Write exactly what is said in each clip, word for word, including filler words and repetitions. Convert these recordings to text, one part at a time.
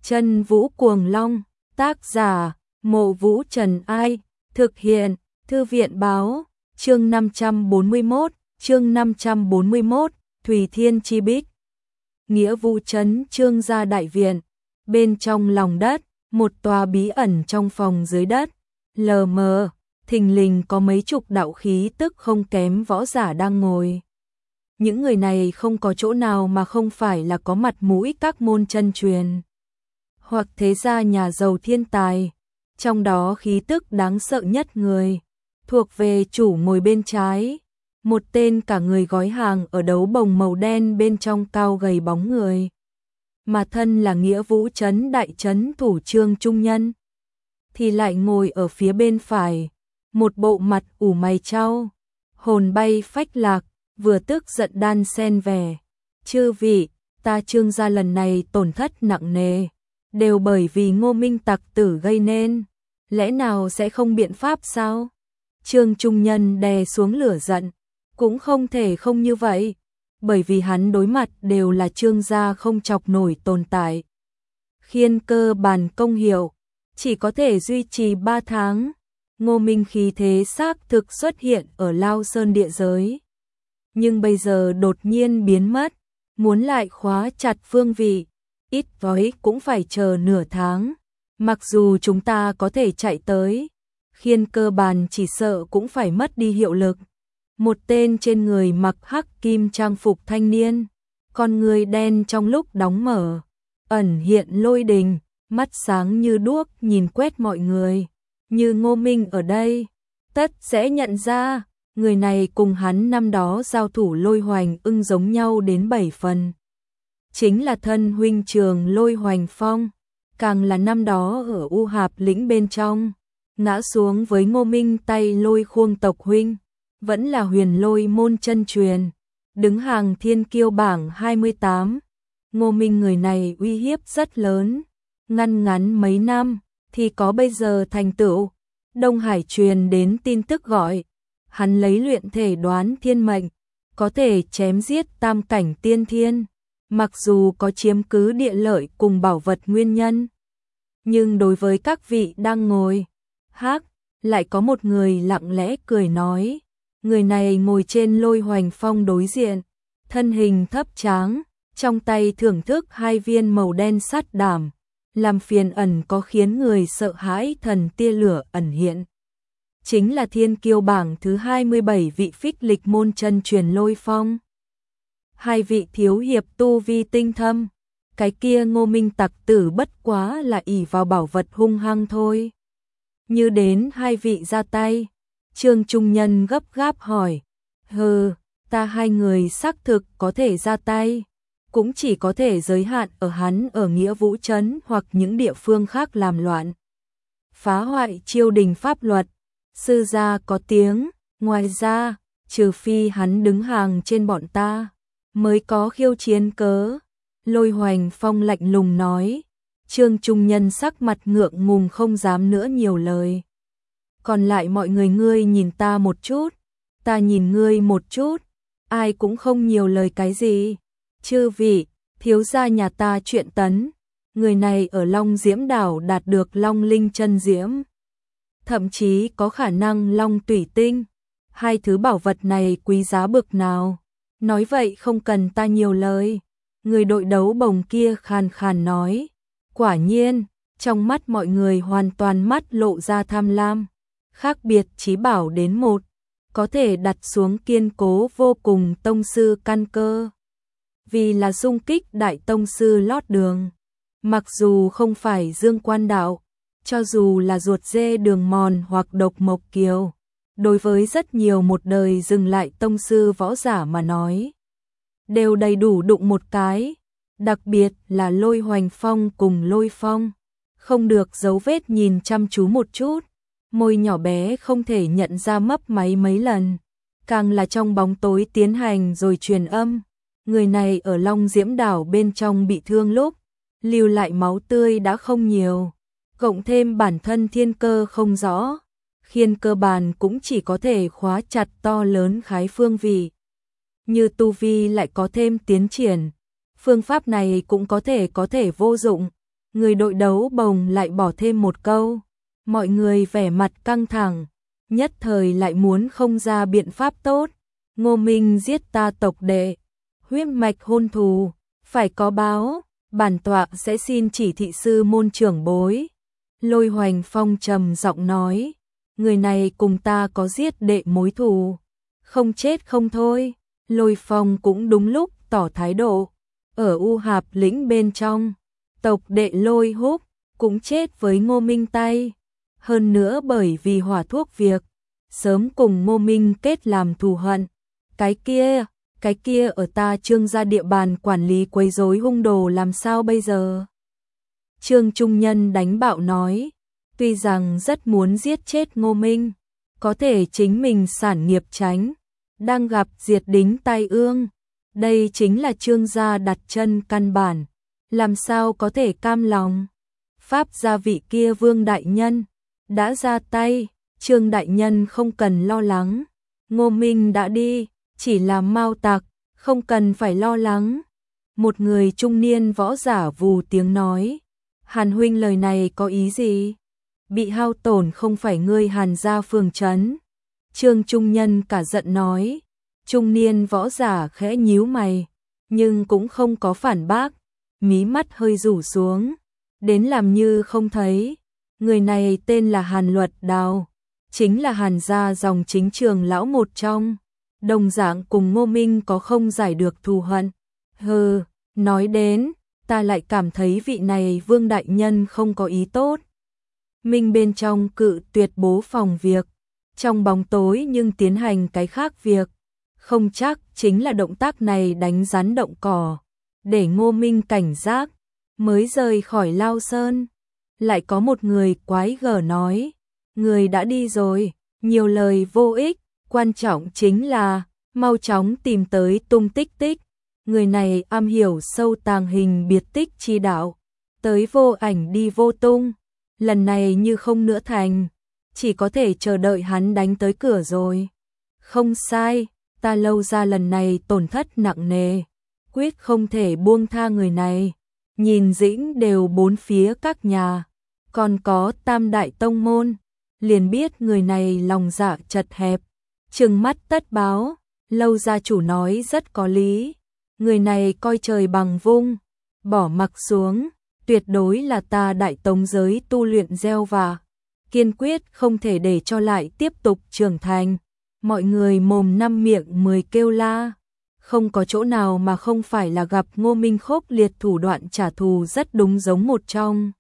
Chân Vũ Cuồng Long, tác giả, Mộ Vũ Trần Ai, thực hiện, Thư viện Báo, chương năm trăm bốn mươi mốt, chương năm trăm bốn mươi mốt, Thủy Thiên Chi Bích. Nghĩa vụ trấn Trương gia đại viện, bên trong lòng đất, một tòa bí ẩn trong phòng dưới đất, lờ mờ, thình lình có mấy chục đạo khí tức không kém võ giả đang ngồi. Những người này không có chỗ nào mà không phải là có mặt mũi các môn chân truyền, hoặc thế gia nhà giàu thiên tài. Trong đó khí tức đáng sợ nhất người, thuộc về chủ ngồi bên trái, một tên cả người gói hàng ở đấu bồng màu đen bên trong cao gầy bóng người. Mà thân là Nghĩa Vũ trấn đại trấn thủ Trương Trung Nhân, thì lại ngồi ở phía bên phải, một bộ mặt ủ mày chau, hồn bay phách lạc, vừa tức giận đan xen vẻ. Chư vị, ta Trương gia lần này tổn thất nặng nề, đều bởi vì Ngô Minh tặc tử gây nên, lẽ nào sẽ không biện pháp sao? Trương Trung Nhân đè xuống lửa giận, cũng không thể không như vậy, bởi vì hắn đối mặt đều là Trương gia không chọc nổi tồn tại. Khiên cơ bàn công hiệu, chỉ có thể duy trì ba tháng, Ngô Minh khí thế xác thực xuất hiện ở Lao Sơn địa giới. Nhưng bây giờ đột nhiên biến mất, muốn lại khóa chặt phương vị, ít nói cũng phải chờ nửa tháng. Mặc dù chúng ta có thể chạy tới, khiên cơ bàn chỉ sợ cũng phải mất đi hiệu lực. Một tên trên người mặc hắc kim trang phục thanh niên, con người đen trong lúc đóng mở, ẩn hiện lôi đình, mắt sáng như đuốc nhìn quét mọi người. Như Ngô Minh ở đây, tất sẽ nhận ra, người này cùng hắn năm đó giao thủ Lôi Hoành Ưng giống nhau đến bảy phần. Chính là thân huynh trường Lôi Hoành Phong, càng là năm đó ở U Hạp lĩnh bên trong, ngã xuống với Ngô Minh tay Lôi Khuông tộc huynh, vẫn là huyền lôi môn chân truyền, đứng hàng thiên kiêu bảng hai mươi tám. Ngô Minh người này uy hiếp rất lớn, ngăn ngắn mấy năm thì có bây giờ thành tựu. Đông Hải truyền đến tin tức gọi, hắn lấy luyện thể đoán thiên mệnh, có thể chém giết tam cảnh tiên thiên, mặc dù có chiếm cứ địa lợi cùng bảo vật nguyên nhân. Nhưng đối với các vị đang ngồi, hắc, lại có một người lặng lẽ cười nói, người này ngồi trên Lôi Hoành Phong đối diện, thân hình thấp tráng, trong tay thưởng thức hai viên màu đen sắt đảm, làm phiền ẩn có khiến người sợ hãi thần tia lửa ẩn hiện. Chính là thiên kiêu bảng thứ hai mươi bảy vị phích lịch môn chân truyền Lôi Phong. Hai vị thiếu hiệp tu vi tinh thâm, cái kia Ngô Minh tặc tử bất quá là ỷ vào bảo vật hung hăng thôi. Như đến hai vị ra tay, Trương Trung Nhân gấp gáp hỏi, hừ, ta hai người xác thực có thể ra tay, cũng chỉ có thể giới hạn ở hắn ở Nghĩa Vũ trấn hoặc những địa phương khác làm loạn, phá hoại triều đình pháp luật. Sư gia có tiếng, ngoài ra, trừ phi hắn đứng hàng trên bọn ta, mới có khiêu chiến cớ. Lôi Hoành Phong lạnh lùng nói. Trương Trung Nhân sắc mặt ngượng ngùng không dám nữa nhiều lời. Còn lại mọi người, ngươi nhìn ta một chút, ta nhìn ngươi một chút, ai cũng không nhiều lời cái gì. Chư vị, thiếu gia nhà ta Truyện Tấn, người này ở Long Diễm đảo đạt được Long Linh chân diễm, thậm chí có khả năng Long Tủy Tinh. Hai thứ bảo vật này quý giá bực nào, nói vậy không cần ta nhiều lời. Người đội đấu bồng kia khàn khàn nói. Quả nhiên, trong mắt mọi người hoàn toàn mắt lộ ra tham lam, khác biệt chí bảo đến một, có thể đặt xuống kiên cố vô cùng tông sư căn cơ. Vì là xung kích đại tông sư lót đường, mặc dù không phải Dương Quan đạo, cho dù là ruột dê Đường Mòn hoặc Độc Mộc Kiều, đối với rất nhiều một đời dừng lại tông sư võ giả mà nói, đều đầy đủ đụng một cái. Đặc biệt là Lôi Hoành Phong cùng Lôi Phong, không được giấu vết nhìn chăm chú một chút, môi nhỏ bé không thể nhận ra mấp máy mấy lần, càng là trong bóng tối tiến hành rồi truyền âm. Người này ở Long Diễm đảo bên trong bị thương lúc, lưu lại máu tươi đã không nhiều, cộng thêm bản thân thiên cơ không rõ, khiên cơ bàn cũng chỉ có thể khóa chặt to lớn khái phương vị. Như tu vi lại có thêm tiến triển, phương pháp này cũng có thể có thể vô dụng, Người đội đấu bồng lại bỏ thêm một câu. Mọi người vẻ mặt căng thẳng, nhất thời lại muốn không ra biện pháp tốt. Ngô Minh giết ta tộc đệ, huyết mạch hôn thù, phải có báo, bản tọa sẽ xin chỉ thị sư môn trưởng bối. Lôi Hoành Phong trầm giọng nói, người này cùng ta có giết đệ mối thù, không chết không thôi. Lôi Phong cũng đúng lúc tỏ thái độ, ở U Hạp lĩnh bên trong, tộc đệ Lôi Húc cũng chết với Ngô Minh tay, hơn nữa bởi vì hỏa thuốc việc, sớm cùng Ngô Minh kết làm thù hận. Cái kia, cái kia ở ta Trương gia địa bàn quản lý quấy rối hung đồ làm sao bây giờ? Trương Trung Nhân đánh bạo nói, tuy rằng rất muốn giết chết Ngô Minh, có thể chính mình sản nghiệp tránh, đang gặp diệt đính tai ương. Đây chính là Trương gia đặt chân căn bản, làm sao có thể cam lòng. Pháp gia vị kia Vương đại nhân đã ra tay, Trương đại nhân không cần lo lắng. Ngô Minh đã đi, chỉ là mao tặc, không cần phải lo lắng. Một người trung niên võ giả vù tiếng nói, Hàn huynh lời này có ý gì? Bị hao tổn không phải ngươi Hàn gia phường trấn. Trương Trung Nhân cả giận nói. Trung niên võ giả khẽ nhíu mày, nhưng cũng không có phản bác, mí mắt hơi rủ xuống, đến làm như không thấy. Người này tên là Hàn Luật Đào, chính là Hàn gia dòng chính trường lão một trong, đồng dạng cùng Ngô Minh có không giải được thù hận. Hừ, nói đến, ta lại cảm thấy vị này Vương đại nhân không có ý tốt. Minh bên trong cự tuyệt bố phòng việc, trong bóng tối nhưng tiến hành cái khác việc. Không chắc chính là động tác này đánh rắn động cỏ, để Ngô Minh cảnh giác, mới rời khỏi Lao Sơn. Lại có một người quái gở nói, người đã đi rồi, nhiều lời vô ích, quan trọng chính là mau chóng tìm tới tung tích tích. Người này am hiểu sâu tàng hình biệt tích chi đạo, tới vô ảnh đi vô tung, lần này như không nữa thành, chỉ có thể chờ đợi hắn đánh tới cửa rồi. Không sai, ta Lâu ra lần này tổn thất nặng nề, quyết không thể buông tha người này. Nhìn dĩnh đều bốn phía các nhà, còn có tam đại tông môn, liền biết người này lòng dạ chật hẹp, trừng mắt tất báo. Lâu gia chủ nói rất có lý, người này coi trời bằng vung, bỏ mặc xuống, tuyệt đối là ta đại tông giới tu luyện gieo và kiên quyết không thể để cho lại tiếp tục trưởng thành. Mọi người mồm năm miệng mười kêu la, không có chỗ nào mà không phải là gặp Ngô Minh khốc liệt thủ đoạn trả thù rất đúng giống một trong.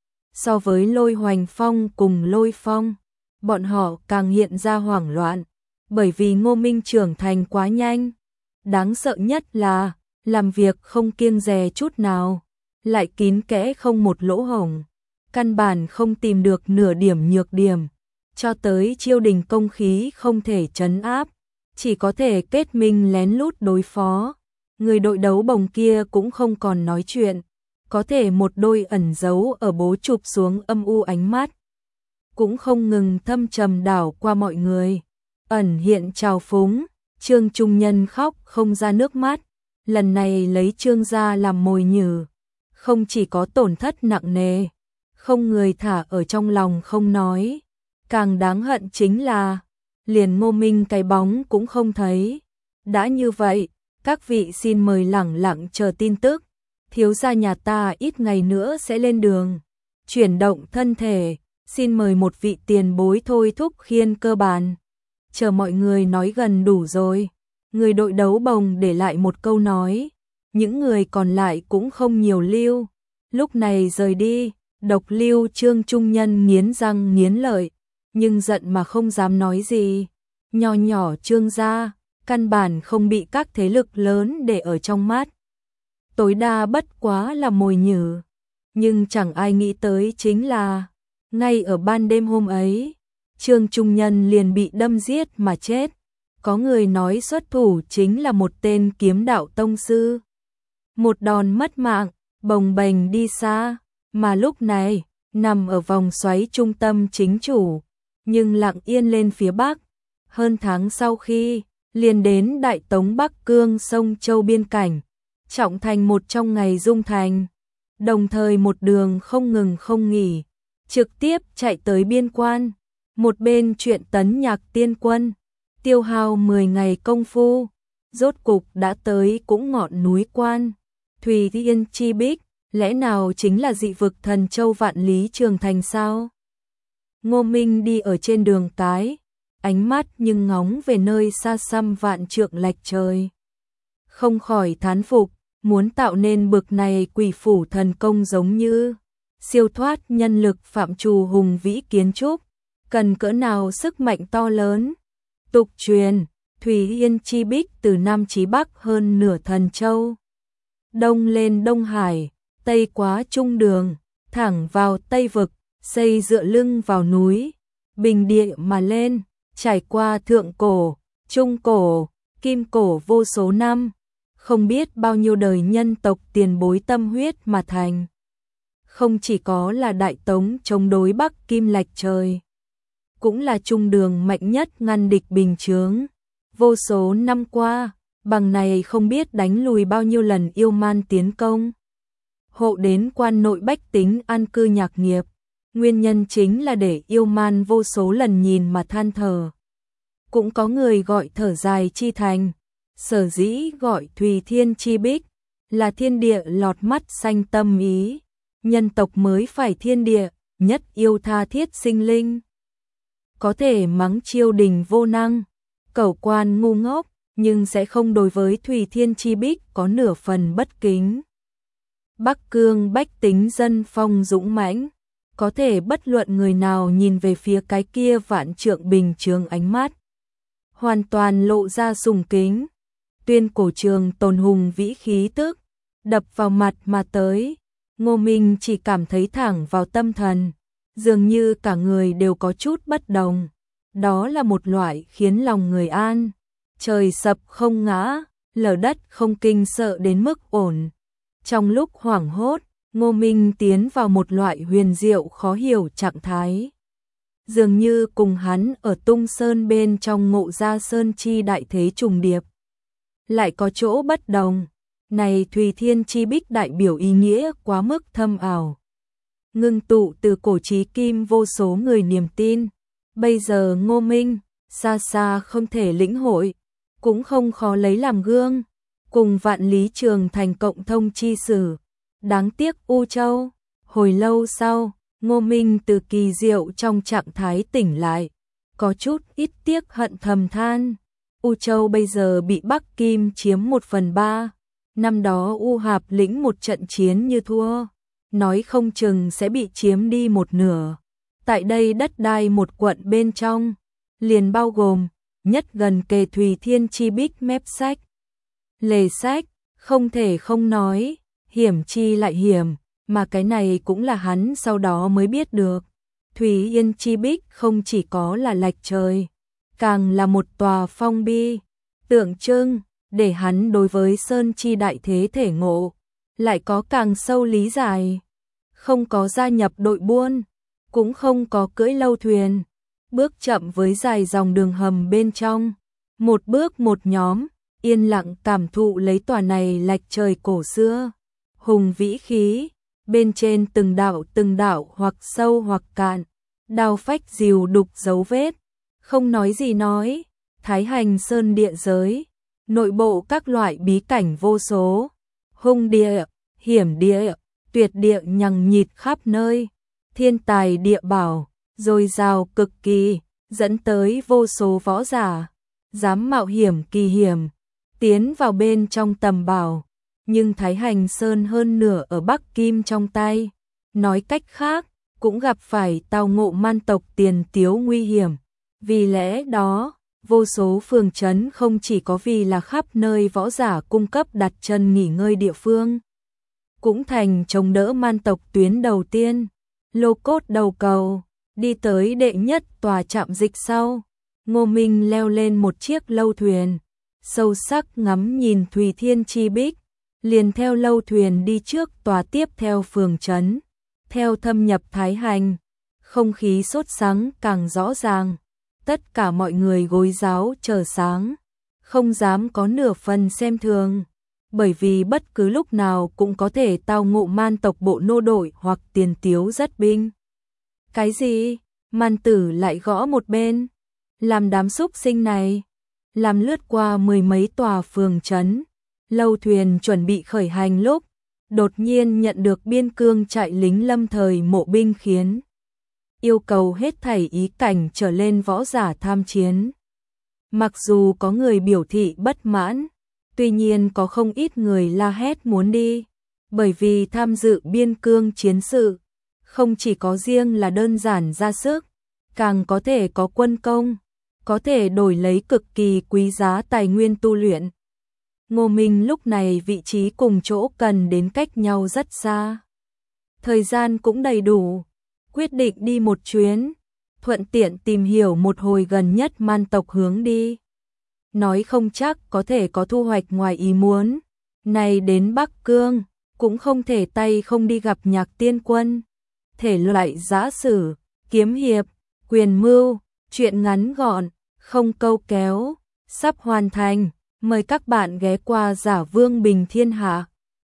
So với Lôi Hoành Phong cùng Lôi Phong, bọn họ càng hiện ra hoảng loạn, bởi vì Ngô Minh trưởng thành quá nhanh. Đáng sợ nhất là, làm việc không kiêng dè chút nào, lại kín kẽ không một lỗ hổng, căn bản không tìm được nửa điểm nhược điểm, cho tới chiêu đình công khí không thể trấn áp, chỉ có thể kết minh lén lút đối phó. Người đội đấu bồng kia cũng không còn nói chuyện, có thể một đôi ẩn giấu ở bố chụp xuống âm u ánh mắt, cũng không ngừng thâm trầm đảo qua mọi người, ẩn hiện trào phúng. Trương Trung Nhân khóc không ra nước mắt, lần này lấy Trương gia làm mồi nhử, không chỉ có tổn thất nặng nề, không người thả ở trong lòng không nói, càng đáng hận chính là liền Ngô Minh cái bóng cũng không thấy. Đã như vậy, các vị xin mời lẳng lặng chờ tin tức, thiếu gia nhà ta ít ngày nữa sẽ lên đường, chuyển động thân thể, xin mời một vị tiền bối thôi thúc khiên cơ bản. Chờ mọi người nói gần đủ rồi, người đội đấu bồng để lại một câu nói, những người còn lại cũng không nhiều lưu, lúc này rời đi. Độc lưu Trương Trung Nhân nghiến răng nghiến lợi, nhưng giận mà không dám nói gì. Nho nhỏ Trương gia, căn bản không bị các thế lực lớn để ở trong mắt, tối đa bất quá là mồi nhử. Nhưng chẳng ai nghĩ tới chính là, ngay ở ban đêm hôm ấy, Trương Trung Nhân liền bị đâm giết mà chết. Có người nói xuất thủ chính là một tên kiếm đạo tông sư. Một đòn mất mạng, bồng bềnh đi xa, mà lúc này, nằm ở vòng xoáy trung tâm chính chủ, nhưng lặng yên lên phía bắc. Hơn tháng sau khi, liền đến Đại Tống Bắc Cương sông Châu biên cảnh, trọng thành một trong ngày dung thành. đồng thời một đường không ngừng không nghỉ, trực tiếp chạy tới biên quan, một bên chuyện tấn nhạc tiên quân, tiêu hao mười ngày công phu, rốt cục đã tới cũng ngọn núi quan, Thùy Thiên Chi Bích, lẽ nào chính là dị vực thần châu vạn lý trường thành sao? Ngô Minh đi ở trên đường cái, ánh mắt nhưng ngóng về nơi xa xăm vạn trượng lệch trời. Không khỏi thán phục, muốn tạo nên bực này quỷ phủ thần công giống như siêu thoát nhân lực phạm trù hùng vĩ kiến trúc, cần cỡ nào sức mạnh to lớn. Tục truyền, Thùy Thiên Chi Bích từ Nam chí Bắc hơn nửa thần châu. Đông lên Đông Hải, Tây quá Trung Đường, thẳng vào Tây Vực, xây dựa lưng vào núi, bình địa mà lên, trải qua thượng cổ, trung cổ, kim cổ vô số năm, không biết bao nhiêu đời nhân tộc tiền bối tâm huyết mà thành. Không chỉ có là Đại Tống chống đối Bắc Kim lệch trời, cũng là trung đường mạnh nhất ngăn địch bình chướng. Vô số năm qua, bằng này không biết đánh lùi bao nhiêu lần yêu man tiến công. Hộ đến quan nội bách tính an cư nhạc nghiệp, nguyên nhân chính là để yêu man vô số lần nhìn mà than thở. Cũng có người gọi thở dài chi thành, sở dĩ gọi Thùy Thiên Chi Bích, là thiên địa lọt mắt xanh tâm ý, nhân tộc mới phải thiên địa, nhất yêu tha thiết sinh linh. Có thể mắng triều đình vô năng, cẩu quan ngu ngốc, nhưng sẽ không đối với Thùy Thiên Chi Bích có nửa phần bất kính. Bắc Cương bách tính dân phong dũng mãnh, có thể bất luận người nào nhìn về phía cái kia vạn trượng bình chướng ánh mắt, hoàn toàn lộ ra sùng kính. Tuyên cổ trường tồn hùng vĩ khí tức, đập vào mặt mà tới, Ngô Minh chỉ cảm thấy thẳng vào tâm thần, dường như cả người đều có chút bất đồng. Đó là một loại khiến lòng người an, trời sập không ngã, lở đất không kinh sợ đến mức ổn. Trong lúc hoảng hốt, Ngô Minh tiến vào một loại huyền diệu khó hiểu trạng thái. Dường như cùng hắn ở Tung Sơn bên trong Ngộ Gia Sơn chi đại thế trùng điệp. Lại có chỗ bất đồng, này Thùy Thiên Chi Bích đại biểu ý nghĩa quá mức thâm ảo. Ngưng tụ từ cổ chí kim vô số người niềm tin. Bây giờ Ngô Minh, xa xa không thể lĩnh hội, cũng không khó lấy làm gương, cùng vạn lý trường thành cộng thông chi sử. Đáng tiếc U Châu, hồi lâu sau, Ngô Minh từ kỳ diệu trong trạng thái tỉnh lại, có chút ít tiếc hận thầm than. U Châu bây giờ bị Bắc Kim chiếm một phần ba, năm đó U Hạp lĩnh một trận chiến như thua, nói không chừng sẽ bị chiếm đi một nửa. Tại đây đất đai một quận bên trong, liền bao gồm, nhất gần kề Thùy Thiên Chi Bích mép sách. Lề sách, không thể không nói, hiểm chi lại hiểm, mà cái này cũng là hắn sau đó mới biết được. Thùy Thiên Chi Bích không chỉ có là lệch trời, càng là một tòa phong bi, tượng trưng, để hắn đối với Sơn Chi đại thế thể ngộ, lại có càng sâu lý giải. Không có gia nhập đội buôn, cũng không có cưỡi lâu thuyền, bước chậm với dài dòng đường hầm bên trong, một bước một nhóm, yên lặng cảm thụ lấy tòa này lệch trời cổ xưa, hùng vĩ khí, bên trên từng đạo từng đạo hoặc sâu hoặc cạn, đao phách dìu đục dấu vết, không nói gì nói, Thái Hành Sơn địa giới, nội bộ các loại bí cảnh vô số, hung địa, hiểm địa, tuyệt địa nhằng nhịt khắp nơi, thiên tài địa bảo, dồi dào cực kỳ, dẫn tới vô số võ giả, dám mạo hiểm kỳ hiểm, tiến vào bên trong tầm bảo. Nhưng Thái Hành Sơn hơn nửa ở Bắc Kim trong tay, nói cách khác, cũng gặp phải tao ngộ man tộc tiền tiếu nguy hiểm. Vì lẽ đó, vô số phường trấn không chỉ có vì là khắp nơi võ giả cung cấp đặt chân nghỉ ngơi địa phương, cũng thành chống đỡ man tộc tuyến đầu tiên, lô cốt đầu cầu, đi tới đệ nhất tòa trạm dịch sau. Ngô Minh leo lên một chiếc lâu thuyền, sâu sắc ngắm nhìn Thùy Thiên Chi Bích, liền theo lâu thuyền đi trước tòa tiếp theo phường trấn, theo thâm nhập Thái Hành, không khí sốt sắng càng rõ ràng, tất cả mọi người gối giáo chờ sáng, không dám có nửa phần xem thường. bởi vì bất cứ lúc nào cũng có thể tao ngộ man tộc bộ nô đội hoặc tiền tiếu dắt binh. Cái gì? Man tử lại gõ một bên. Làm đám súc sinh này. Làm lướt qua mười mấy tòa phường trấn. Lâu thuyền chuẩn bị khởi hành lúc. Đột nhiên nhận được biên cương trại lính lâm thời mộ binh khiến. Yêu cầu hết thảy ý cảnh trở lên võ giả tham chiến. Mặc dù có người biểu thị bất mãn. Tuy nhiên có không ít người la hét muốn đi. Bởi vì tham dự biên cương chiến sự. Không chỉ có riêng là đơn giản ra sức. Càng có thể có quân công. Có thể đổi lấy cực kỳ quý giá tài nguyên tu luyện. Ngô Minh lúc này vị trí cùng chỗ cần đến cách nhau rất xa. Thời gian cũng đầy đủ. Quyết định đi một chuyến. Thuận tiện tìm hiểu một hồi gần nhất man tộc hướng đi. Nói không chắc có thể có thu hoạch ngoài ý muốn. Này đến Bắc Cương, cũng không thể tay không đi gặp Nhạc Tiên Quân. Thể loại giã sử, kiếm hiệp, quyền mưu, truyện ngắn gọn, không câu kéo, sắp hoàn thành. Mời các bạn ghé qua Giả Vương Bình Thiên Hạ.